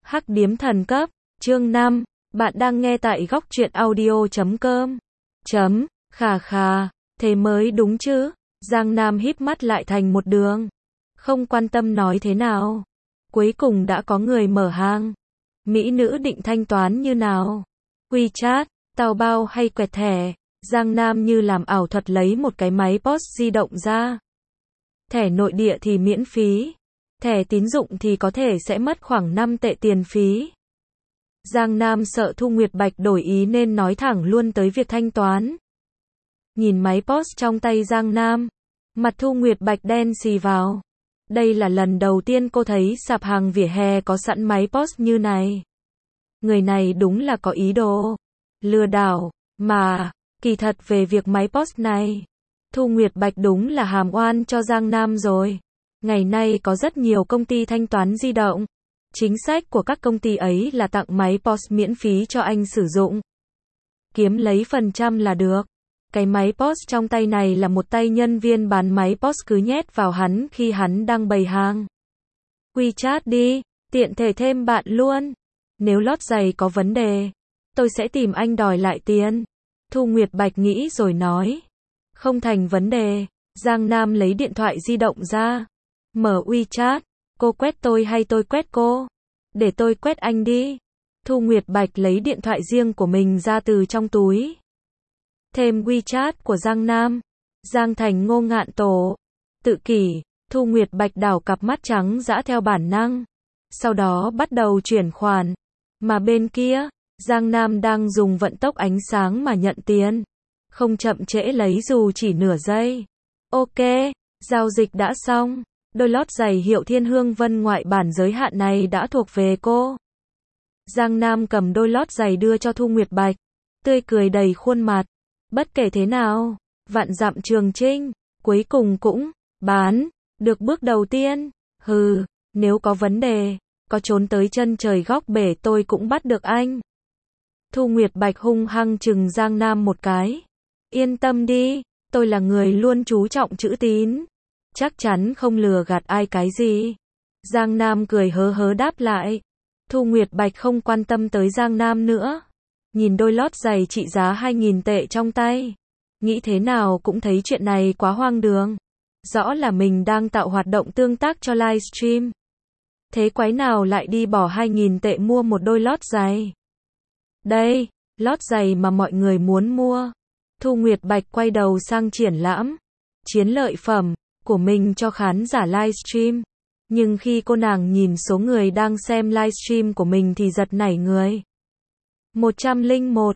Hắc điếm thần cấp, chương 5, bạn đang nghe tại góc truyện audio.com. Khà khà, thế mới đúng chứ, Giang Nam híp mắt lại thành một đường. Không quan tâm nói thế nào. Cuối cùng đã có người mở hàng. Mỹ nữ định thanh toán như nào? WeChat, tao bao hay quẹt thẻ? Giang Nam như làm ảo thuật lấy một cái máy POS di động ra. Thẻ nội địa thì miễn phí. Thẻ tín dụng thì có thể sẽ mất khoảng 5 tệ tiền phí. Giang Nam sợ Thu Nguyệt Bạch đổi ý nên nói thẳng luôn tới việc thanh toán. Nhìn máy POS trong tay Giang Nam, mặt Thu Nguyệt Bạch đen xì vào. Đây là lần đầu tiên cô thấy sạp hàng vỉa hè có sẵn máy POS như này. Người này đúng là có ý đồ lừa đảo, mà kỳ thật về việc máy POS này, Thu Nguyệt Bạch đúng là hàm oan cho Giang Nam rồi. Ngày nay có rất nhiều công ty thanh toán di động. Chính sách của các công ty ấy là tặng máy POS miễn phí cho anh sử dụng. Kiếm lấy phần trăm là được. Cái máy POS trong tay này là một tay nhân viên bán máy POS cứ nhét vào hắn khi hắn đang bày hàng. WeChat đi, tiện thể thêm bạn luôn. Nếu lót giày có vấn đề, tôi sẽ tìm anh đòi lại tiền. Thu Nguyệt Bạch nghĩ rồi nói. Không thành vấn đề. Giang Nam lấy điện thoại di động ra. Mở WeChat. Cô quét tôi hay tôi quét cô? Để tôi quét anh đi. Thu Nguyệt Bạch lấy điện thoại riêng của mình ra từ trong túi. Thêm WeChat của Giang Nam. Giang Thành Ngô Ngạn Tổ. Tự kỷ. Thu Nguyệt Bạch đảo cặp mắt trắng dã theo bản năng. Sau đó bắt đầu chuyển khoản. Mà bên kia, Giang Nam đang dùng vận tốc ánh sáng mà nhận tiền. Không chậm trễ lấy dù chỉ nửa giây. Ok, giao dịch đã xong. Đôi lót giày hiệu Thiên Hương Vân ngoại bản giới hạn này đã thuộc về cô. Giang Nam cầm đôi lót giày đưa cho Thu Nguyệt Bạch. Tươi cười đầy khuôn mặt. Bất kể thế nào, vạn dặm trường chinh, cuối cùng cũng bán được bước đầu tiên. Hừ, nếu có vấn đề, có trốn tới chân trời góc bể tôi cũng bắt được anh. Thu Nguyệt Bạch hung hăng chừng Giang Nam một cái. Yên tâm đi, tôi là người luôn chú trọng chữ tín. Chắc chắn không lừa gạt ai cái gì. Giang Nam cười hớ hớ đáp lại. Thu Nguyệt Bạch không quan tâm tới Giang Nam nữa. Nhìn đôi lót giày trị giá 2.000 tệ trong tay. Nghĩ thế nào cũng thấy chuyện này quá hoang đường. Rõ là mình đang tạo hoạt động tương tác cho livestream. Thế quái nào lại đi bỏ 2.000 tệ mua một đôi lót giày? Đây, lót giày mà mọi người muốn mua. Thu Nguyệt Bạch quay đầu sang triển lãm chiến lợi phẩm của mình cho khán giả livestream. Nhưng khi cô nàng nhìn số người đang xem livestream của mình thì giật nảy người. 101,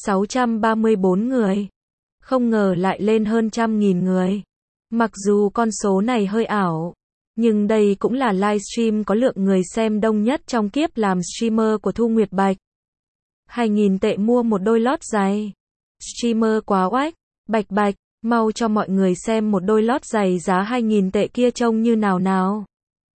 634 người. Không ngờ lại lên hơn 100.000 người. Mặc dù con số này hơi ảo, nhưng đây cũng là livestream có lượng người xem đông nhất trong kiếp làm streamer của Thu Nguyệt Bạch. 2.000 tệ mua một đôi lót giày. Streamer quá oách. Bạch Bạch, mau cho mọi người xem một đôi lót giày giá 2.000 tệ kia trông như nào nào.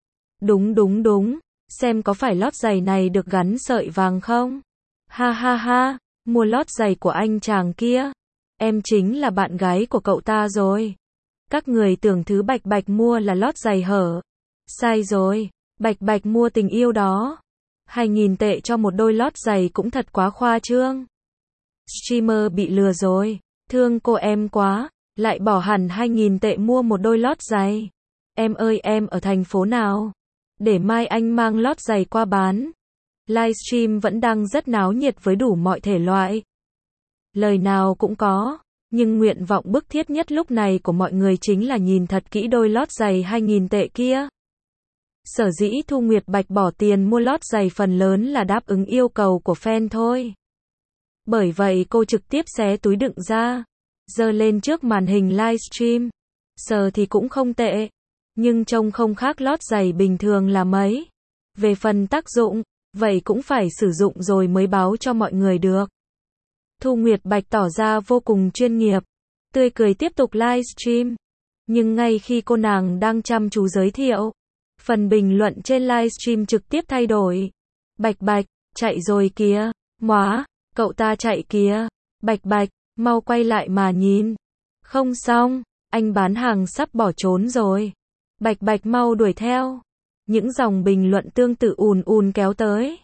Đúng. Xem có phải lót giày này được gắn sợi vàng không? Ha ha ha, mua lót giày của anh chàng kia. Em chính là bạn gái của cậu ta rồi. Các người tưởng thứ Bạch Bạch mua là lót giày hở. Sai rồi, Bạch Bạch mua tình yêu đó. 2.000 tệ cho một đôi lót giày cũng thật quá khoa trương. Streamer bị lừa rồi. Thương cô em quá, lại bỏ hẳn 2.000 tệ mua một đôi lót giày. Em ơi, em ở thành phố nào? Để mai anh mang lót giày qua bán. Livestream vẫn đang rất náo nhiệt với đủ mọi thể loại. Lời nào cũng có, nhưng nguyện vọng bức thiết nhất lúc này của mọi người chính là nhìn thật kỹ đôi lót giày 2.000 tệ kia. Sở dĩ Thu Nguyệt Bạch bỏ tiền mua lót giày phần lớn là đáp ứng yêu cầu của fan thôi. Bởi vậy cô trực tiếp xé túi đựng ra, giơ lên trước màn hình livestream. Sờ thì cũng không tệ, nhưng trông không khác lót giày bình thường là mấy. Về phần tác dụng, vậy cũng phải sử dụng rồi mới báo cho mọi người được. Thu Nguyệt Bạch tỏ ra vô cùng chuyên nghiệp, tươi cười tiếp tục livestream. Nhưng ngay khi cô nàng đang chăm chú giới thiệu, phần bình luận trên livestream trực tiếp thay đổi. Bạch Bạch, chạy rồi kìa. Móa, cậu ta chạy kìa. Bạch Bạch, mau quay lại mà nhìn. Không xong, anh bán hàng sắp bỏ trốn rồi. Bạch Bạch mau đuổi theo. Những dòng bình luận tương tự ùn ùn kéo tới.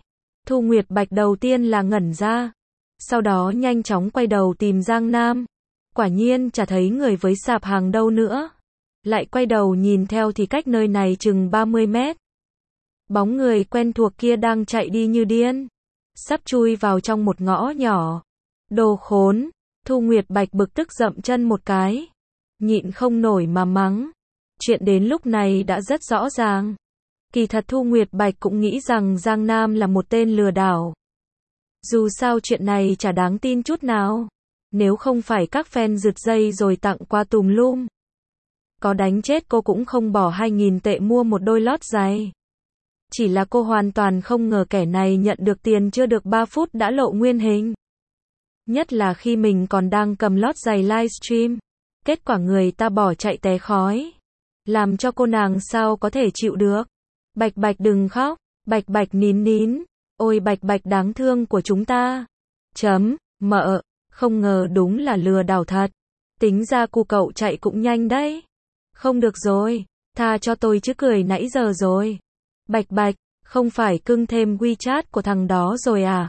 Thu Nguyệt Bạch đầu tiên là ngẩn ra, sau đó nhanh chóng quay đầu tìm Giang Nam. Quả nhiên chả thấy người với sạp hàng đâu nữa. Lại quay đầu nhìn theo thì cách nơi này chừng 30 mét. Bóng người quen thuộc kia đang chạy đi như điên, sắp chui vào trong một ngõ nhỏ. Đồ khốn, Thu Nguyệt Bạch bực tức dậm chân một cái, nhịn không nổi mà mắng. Chuyện đến lúc này đã rất rõ ràng. Kỳ thật Thu Nguyệt Bạch cũng nghĩ rằng Giang Nam là một tên lừa đảo. Dù sao chuyện này chả đáng tin chút nào. Nếu không phải các fan rượt dây rồi tặng qua tùm lum, có đánh chết cô cũng không bỏ 2.000 tệ mua một đôi lót giày. Chỉ là cô hoàn toàn không ngờ kẻ này nhận được tiền chưa được 3 phút đã lộ nguyên hình. Nhất là khi mình còn đang cầm lót giày livestream. Kết quả người ta bỏ chạy té khói. Làm cho cô nàng sao có thể chịu được. Bạch Bạch đừng khóc. Bạch Bạch nín nín. Ôi Bạch Bạch đáng thương của chúng ta. Mợ, không ngờ đúng là lừa đảo thật. Tính ra cu cậu chạy cũng nhanh đấy. Không được rồi, tha cho tôi chứ cười nãy giờ rồi. Bạch Bạch, không phải cưng thêm WeChat của thằng đó rồi à?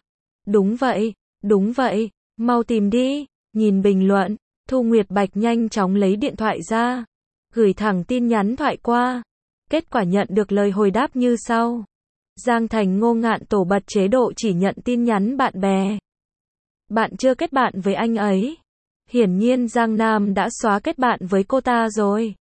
Đúng vậy, mau tìm đi. Nhìn bình luận, Thu Nguyệt Bạch nhanh chóng lấy điện thoại ra, gửi thẳng tin nhắn thoại qua. Kết quả nhận được lời hồi đáp như sau. Giang Thành Ngô Ngạn tổ bật chế độ chỉ nhận tin nhắn bạn bè. Bạn chưa kết bạn với anh ấy. Hiển nhiên Giang Nam đã xóa kết bạn với cô ta rồi.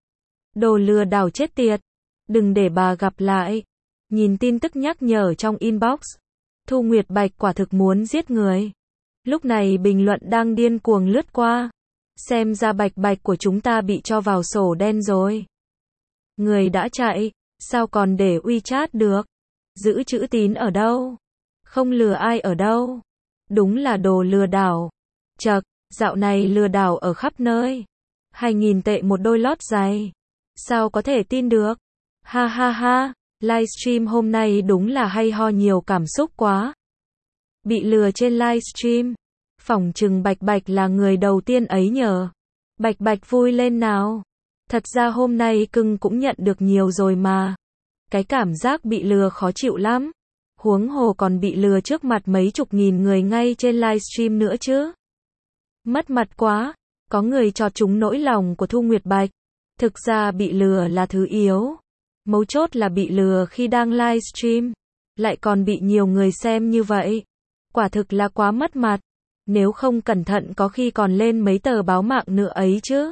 Đồ lừa đảo chết tiệt. Đừng để bà gặp lại. Nhìn tin tức nhắc nhở trong inbox, Thu Nguyệt Bạch quả thực muốn giết người. Lúc này bình luận đang điên cuồng lướt qua. Xem ra Bạch Bạch của chúng ta bị cho vào sổ đen rồi. Người đã chạy, sao còn để WeChat được? Giữ chữ tín ở đâu? Không lừa ai ở đâu? Đúng là đồ lừa đảo. Chậc, dạo này lừa đảo ở khắp nơi. 2.000 tệ một đôi lót giày. Sao có thể tin được? Ha ha ha, livestream hôm nay đúng là hay ho nhiều cảm xúc quá. Bị lừa trên livestream. Phỏng chừng Bạch Bạch là người đầu tiên ấy nhờ. Bạch Bạch vui lên nào. Thật ra hôm nay cưng cũng nhận được nhiều rồi mà. Cái cảm giác bị lừa khó chịu lắm. Huống hồ còn bị lừa trước mặt mấy chục nghìn người ngay trên livestream nữa chứ. Mất mặt quá. Có người chọt trúng nỗi lòng của Thu Nguyệt Bạch. Thực ra bị lừa là thứ yếu. Mấu chốt là bị lừa khi đang livestream. Lại còn bị nhiều người xem như vậy. Quả thực là quá mất mặt. Nếu không cẩn thận có khi còn lên mấy tờ báo mạng nữa ấy chứ.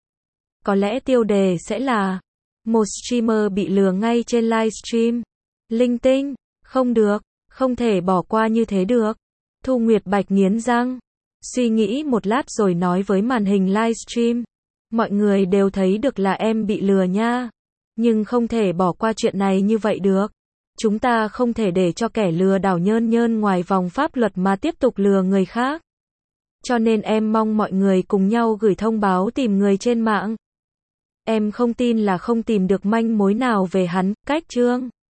Có lẽ tiêu đề sẽ là một streamer bị lừa ngay trên livestream. Linh tinh, không được, không thể bỏ qua như thế được. Thu Nguyệt Bạch nghiến răng, suy nghĩ một lát rồi nói với màn hình livestream. Mọi người đều thấy được là em bị lừa nha. Nhưng không thể bỏ qua chuyện này như vậy được. Chúng ta không thể để cho kẻ lừa đảo nhơn nhơn ngoài vòng pháp luật mà tiếp tục lừa người khác. Cho nên em mong mọi người cùng nhau gửi thông báo tìm người trên mạng. Em không tin là không tìm được manh mối nào về hắn, cách chương.